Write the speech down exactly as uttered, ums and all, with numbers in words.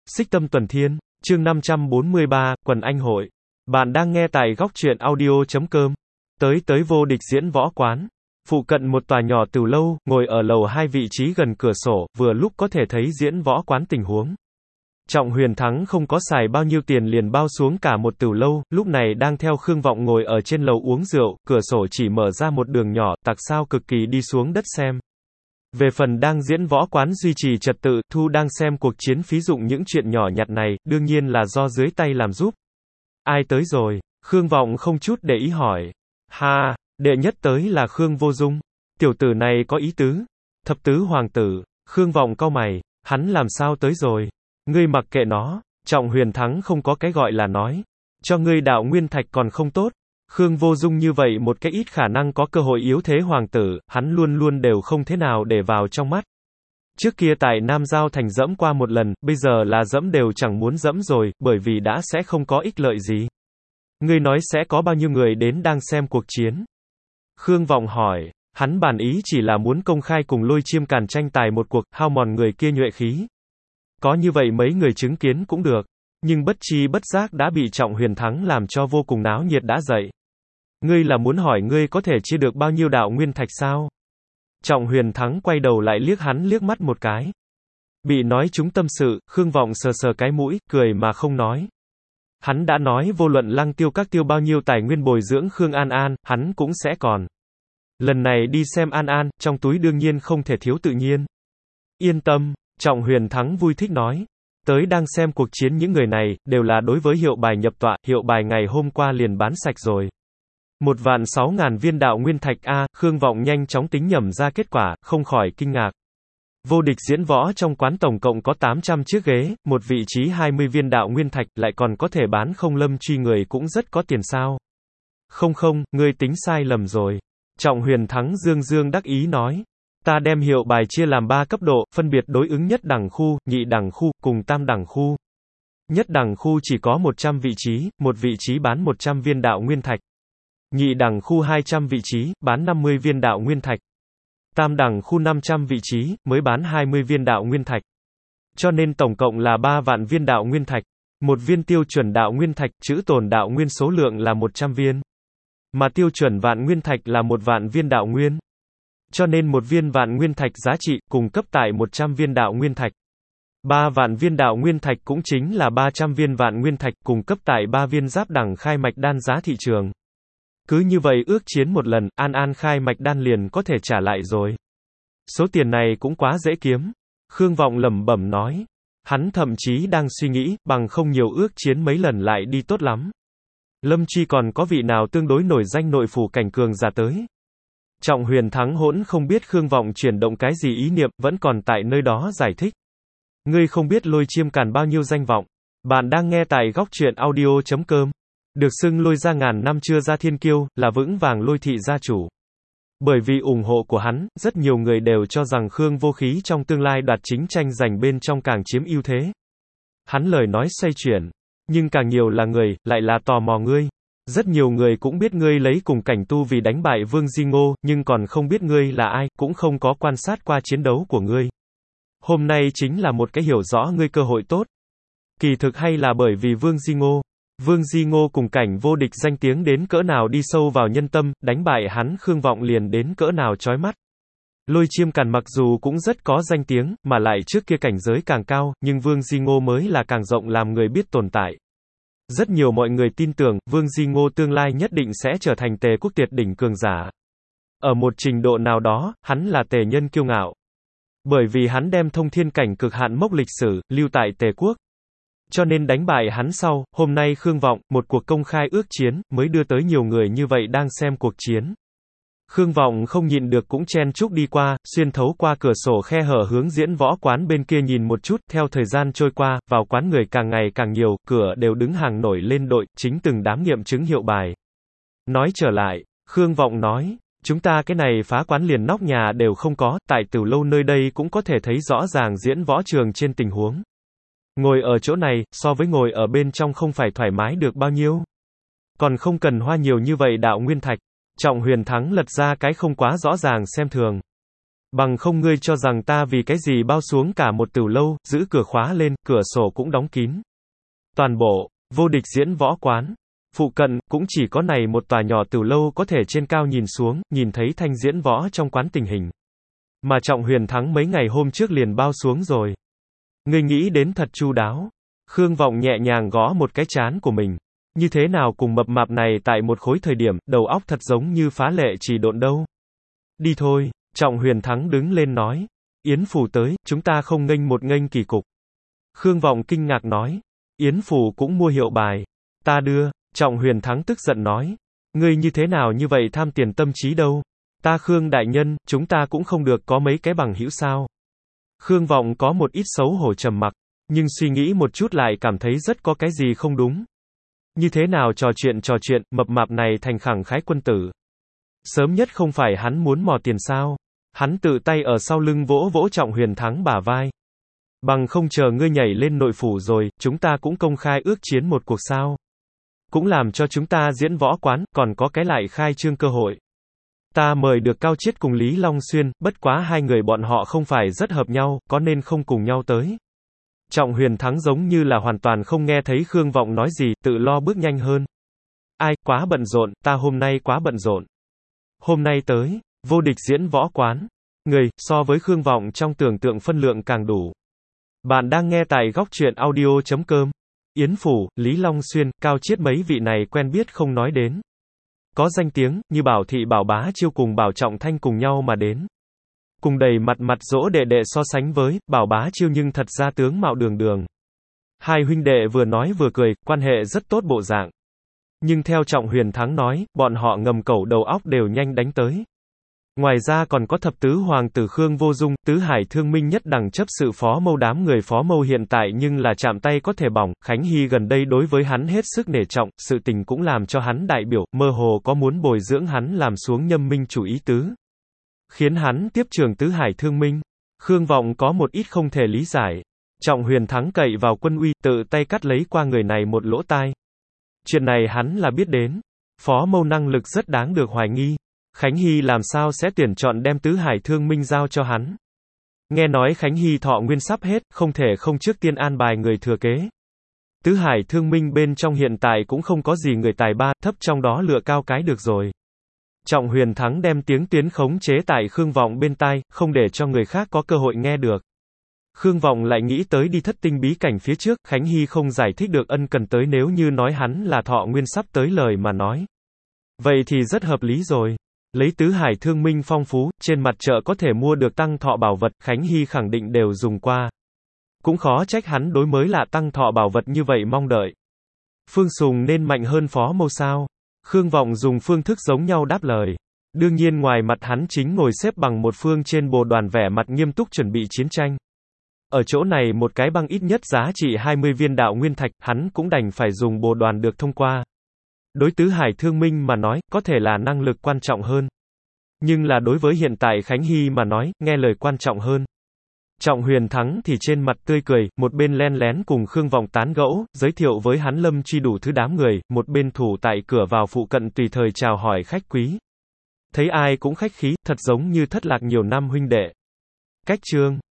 Xích Tâm Tuần Thiên, chương năm trăm bốn mươi ba, Quần Anh Hội. Bạn đang nghe tại góc truyện audio.com. Tới tới vô địch diễn võ quán. Phụ cận một tòa nhỏ từ lâu, ngồi ở lầu hai vị trí gần cửa sổ, vừa lúc có thể thấy diễn võ quán tình huống. Trọng Huyền Thắng không có xài bao nhiêu tiền liền bao xuống cả một từ lâu, lúc này đang theo Khương Vọng ngồi ở trên lầu uống rượu, cửa sổ chỉ mở ra một đường nhỏ, tặc sao cực kỳ đi xuống đất xem. Về phần đang diễn võ quán duy trì trật tự, Thu đang xem cuộc chiến phí dụng những chuyện nhỏ nhặt này, đương nhiên là do dưới tay làm giúp. Ai tới rồi? Khương Vọng không chút để ý hỏi. Ha, đệ nhất tới là Khương Vô Dung. Tiểu tử này có ý tứ. Thập tứ hoàng tử. Khương Vọng cau mày, hắn làm sao tới rồi? Ngươi mặc kệ nó. Trọng Huyền Thắng không có cái gọi là nói. Cho ngươi đạo nguyên thạch còn không tốt. Khương Vô Dung như vậy một cái ít khả năng có cơ hội yếu thế hoàng tử, hắn luôn luôn đều không thế nào để vào trong mắt. Trước kia tại Nam Giao Thành dẫm qua một lần, bây giờ là dẫm đều chẳng muốn dẫm rồi, bởi vì đã sẽ không có ích lợi gì. Ngươi nói sẽ có bao nhiêu người đến đang xem cuộc chiến? Khương Vọng hỏi, hắn bản ý chỉ là muốn công khai cùng Lôi Chiêm Càn tranh tài một cuộc, hao mòn người kia nhuệ khí. Có như vậy mấy người chứng kiến cũng được. Nhưng bất chi bất giác đã bị Trọng Huyền Thắng làm cho vô cùng náo nhiệt đã dậy. Ngươi là muốn hỏi ngươi có thể chia được bao nhiêu đạo nguyên thạch sao? Trọng Huyền Thắng quay đầu lại liếc hắn liếc mắt một cái. Bị nói trúng tâm sự, Khương Vọng sờ sờ cái mũi, cười mà không nói. Hắn đã nói vô luận Lăng Tiêu Các tiêu bao nhiêu tài nguyên bồi dưỡng Khương An An, hắn cũng sẽ còn. Lần này đi xem An An, trong túi đương nhiên không thể thiếu tự nhiên. Yên tâm, Trọng Huyền Thắng vui thích nói. Tới đang xem cuộc chiến những người này, đều là đối với hiệu bài nhập tọa, hiệu bài ngày hôm qua liền bán sạch rồi. Một vạn sáu ngàn viên đạo nguyên thạch A, Khương Vọng nhanh chóng tính nhẩm ra kết quả, không khỏi kinh ngạc. Vô địch diễn võ trong quán tổng cộng có tám trăm chiếc ghế, một vị trí hai mươi viên đạo nguyên thạch, lại còn có thể bán không lâm truy người cũng rất có tiền sao. Không không, ngươi tính sai lầm rồi. Trọng Huyền Thắng dương dương đắc ý nói. Ta đem hiệu bài chia làm ba cấp độ, phân biệt đối ứng nhất đẳng khu, nhị đẳng khu, cùng tam đẳng khu. Nhất đẳng khu chỉ có một trăm vị trí, một vị trí bán một trăm viên đạo nguyên thạch. Nhị đẳng khu hai trăm vị trí, bán năm mươi viên đạo nguyên thạch. Tam đẳng khu năm trăm vị trí, mới bán hai mươi viên đạo nguyên thạch. Cho nên tổng cộng là ba vạn viên đạo nguyên thạch. Một viên tiêu chuẩn đạo nguyên thạch, trữ tồn đạo nguyên số lượng là một trăm viên. Mà tiêu chuẩn vạn nguyên thạch là một vạn viên đạo nguyên. Cho nên một viên vạn nguyên thạch giá trị, cung cấp tại một trăm viên đạo nguyên thạch. ba vạn viên đạo nguyên thạch cũng chính là ba trăm viên vạn nguyên thạch, cung cấp tại ba viên giáp đẳng khai mạch đan giá thị trường. Cứ như vậy ước chiến một lần, An An khai mạch đan liền có thể trả lại rồi. Số tiền này cũng quá dễ kiếm. Khương Vọng lẩm bẩm nói. Hắn thậm chí đang suy nghĩ, bằng không nhiều ước chiến mấy lần lại đi tốt lắm. Lâm Chi còn có vị nào tương đối nổi danh nội phủ cảnh cường giả tới. Trọng Huyền Thắng hỗn không biết Khương Vọng chuyển động cái gì ý niệm, vẫn còn tại nơi đó giải thích. Ngươi không biết Lôi Chiêm Càn bao nhiêu danh vọng. Bạn đang nghe tại góc truyện audio.com. Được xưng Lôi gia ngàn năm chưa ra thiên kiêu, là vững vàng Lôi thị gia chủ. Bởi vì ủng hộ của hắn, rất nhiều người đều cho rằng Khương Vô Khí trong tương lai đoạt chính tranh giành bên trong càng chiếm ưu thế. Hắn lời nói xoay chuyển. Nhưng càng nhiều là người, lại là tò mò ngươi. Rất nhiều người cũng biết ngươi lấy cùng cảnh tu vì đánh bại Vương Di Ngô, nhưng còn không biết ngươi là ai, cũng không có quan sát qua chiến đấu của ngươi. Hôm nay chính là một cái hiểu rõ ngươi cơ hội tốt. Kỳ thực hay là bởi vì Vương Di Ngô. Vương Di Ngô cùng cảnh vô địch danh tiếng đến cỡ nào đi sâu vào nhân tâm, đánh bại hắn Khương Vọng liền đến cỡ nào chói mắt. Lôi Chiêm Càn mặc dù cũng rất có danh tiếng, mà lại trước kia cảnh giới càng cao, nhưng Vương Di Ngô mới là càng rộng làm người biết tồn tại. Rất nhiều mọi người tin tưởng, Vương Di Ngô tương lai nhất định sẽ trở thành Tề quốc tuyệt đỉnh cường giả. Ở một trình độ nào đó, hắn là Tề nhân kiêu ngạo. Bởi vì hắn đem thông thiên cảnh cực hạn mốc lịch sử, lưu tại Tề quốc. Cho nên đánh bại hắn sau, hôm nay Khương Vọng, một cuộc công khai ước chiến, mới đưa tới nhiều người như vậy đang xem cuộc chiến. Khương Vọng không nhịn được cũng chen chúc đi qua, xuyên thấu qua cửa sổ khe hở hướng diễn võ quán bên kia nhìn một chút, theo thời gian trôi qua, vào quán người càng ngày càng nhiều, cửa đều đứng hàng nổi lên đội, chính từng đám nghiệm chứng hiệu bài. Nói trở lại, Khương Vọng nói, chúng ta cái này phá quán liền nóc nhà đều không có, tại Từ Lâu nơi đây cũng có thể thấy rõ ràng diễn võ trường trên tình huống. Ngồi ở chỗ này, so với ngồi ở bên trong không phải thoải mái được bao nhiêu. Còn không cần hoa nhiều như vậy đạo nguyên thạch. Trọng Huyền Thắng lật ra cái không quá rõ ràng xem thường. Bằng không ngươi cho rằng ta vì cái gì bao xuống cả một tửu lâu, giữ cửa khóa lên, cửa sổ cũng đóng kín. Toàn bộ, vô địch diễn võ quán. Phụ cận, cũng chỉ có này một tòa nhỏ tửu lâu có thể trên cao nhìn xuống, nhìn thấy thanh diễn võ trong quán tình hình. Mà Trọng Huyền Thắng mấy ngày hôm trước liền bao xuống rồi. Ngươi nghĩ đến thật chu đáo. Khương Vọng nhẹ nhàng gõ một cái trán của mình. Như thế nào cùng mập mạp này tại một khối thời điểm, đầu óc thật giống như phá lệ chỉ độn đâu. Đi thôi, Trọng Huyền Thắng đứng lên nói. Yến Phủ tới, chúng ta không nghênh một nghênh kỳ cục. Khương Vọng kinh ngạc nói. Yến Phủ cũng mua hiệu bài. Ta đưa, Trọng Huyền Thắng tức giận nói. Ngươi như thế nào như vậy tham tiền tâm trí đâu. Ta Khương đại nhân, chúng ta cũng không được có mấy cái bằng hữu sao. Khương Vọng có một ít xấu hổ trầm mặc, nhưng suy nghĩ một chút lại cảm thấy rất có cái gì không đúng. Như thế nào trò chuyện trò chuyện, mập mạp này thành khẳng khái quân tử. Sớm nhất không phải hắn muốn mò tiền sao. Hắn tự tay ở sau lưng vỗ vỗ Trọng Huyền Thắng bả vai. Bằng không chờ ngươi nhảy lên nội phủ rồi, chúng ta cũng công khai ước chiến một cuộc sao. Cũng làm cho chúng ta diễn võ quán, còn có cái lại khai trương cơ hội. Ta mời được Cao Chiết cùng Lý Long Xuyên, bất quá hai người bọn họ không phải rất hợp nhau, có nên không cùng nhau tới. Trọng Huyền Thắng giống như là hoàn toàn không nghe thấy Khương Vọng nói gì, tự lo bước nhanh hơn. Ai, quá bận rộn, ta hôm nay quá bận rộn. Hôm nay tới, vô địch diễn võ quán. Người, so với Khương Vọng trong tưởng tượng phân lượng càng đủ. Bạn đang nghe tại góc truyện audio chấm com. Yến Phủ, Lý Long Xuyên, Cao Chiết mấy vị này quen biết không nói đến. Có danh tiếng, như Bảo Thị Bảo Bá Chiêu cùng Bảo Trọng Thanh cùng nhau mà đến. Cùng đầy mặt mặt dỗ đệ đệ so sánh với, Bảo Bá Chiêu nhưng thật ra tướng mạo đường đường. Hai huynh đệ vừa nói vừa cười, quan hệ rất tốt bộ dạng. Nhưng theo Trọng Huyền Thắng nói, bọn họ ngầm cẩu đầu óc đều nhanh đánh tới. Ngoài ra còn có thập tứ hoàng tử Khương Vô Dung, tứ hải thương minh nhất đẳng chấp sự phó mâu đám người phó mâu hiện tại nhưng là chạm tay có thể bỏng, Khánh Hy gần đây đối với hắn hết sức nể trọng, sự tình cũng làm cho hắn đại biểu, mơ hồ có muốn bồi dưỡng hắn làm xuống nhâm minh chủ ý tứ. Khiến hắn tiếp trưởng tứ hải thương minh. Khương Vọng có một ít không thể lý giải. Trọng Huyền Thắng cậy vào quân uy, tự tay cắt lấy qua người này một lỗ tai. Chuyện này hắn là biết đến. Phó mâu năng lực rất đáng được hoài nghi. Khánh Hy làm sao sẽ tuyển chọn đem tứ hải thương minh giao cho hắn. Nghe nói Khánh Hy thọ nguyên sắp hết, không thể không trước tiên an bài người thừa kế. Tứ hải thương minh bên trong hiện tại cũng không có gì người tài ba, thấp trong đó lựa cao cái được rồi. Trọng Huyền Thắng đem tiếng tuyến khống chế tại Khương Vọng bên tai, không để cho người khác có cơ hội nghe được. Khương Vọng lại nghĩ tới đi thất tinh bí cảnh phía trước, Khánh Hy không giải thích được ân cần tới nếu như nói hắn là thọ nguyên sắp tới lời mà nói. Vậy thì rất hợp lý rồi. Lấy tứ hải thương minh phong phú, trên mặt chợ có thể mua được tăng thọ bảo vật, Khánh Hy khẳng định đều dùng qua. Cũng khó trách hắn đối mới lạ tăng thọ bảo vật như vậy mong đợi. Phương Sùng nên mạnh hơn phó mâu sao? Khương Vọng dùng phương thức giống nhau đáp lời. Đương nhiên ngoài mặt hắn chính ngồi xếp bằng một phương trên bồ đoàn vẻ mặt nghiêm túc chuẩn bị chiến tranh. Ở chỗ này một cái băng ít nhất giá trị hai mươi viên đạo nguyên thạch, hắn cũng đành phải dùng bồ đoàn được thông qua. Đối tứ hải thương minh mà nói, có thể là năng lực quan trọng hơn. Nhưng là đối với hiện tại Khánh Hy mà nói, nghe lời quan trọng hơn. Trọng Huyền Thắng thì trên mặt tươi cười, một bên len lén cùng Khương Vọng tán gẫu, giới thiệu với hắn lâm truy đủ thứ đám người, một bên thủ tại cửa vào phụ cận tùy thời chào hỏi khách quý. Thấy ai cũng khách khí, thật giống như thất lạc nhiều năm huynh đệ. Cách chương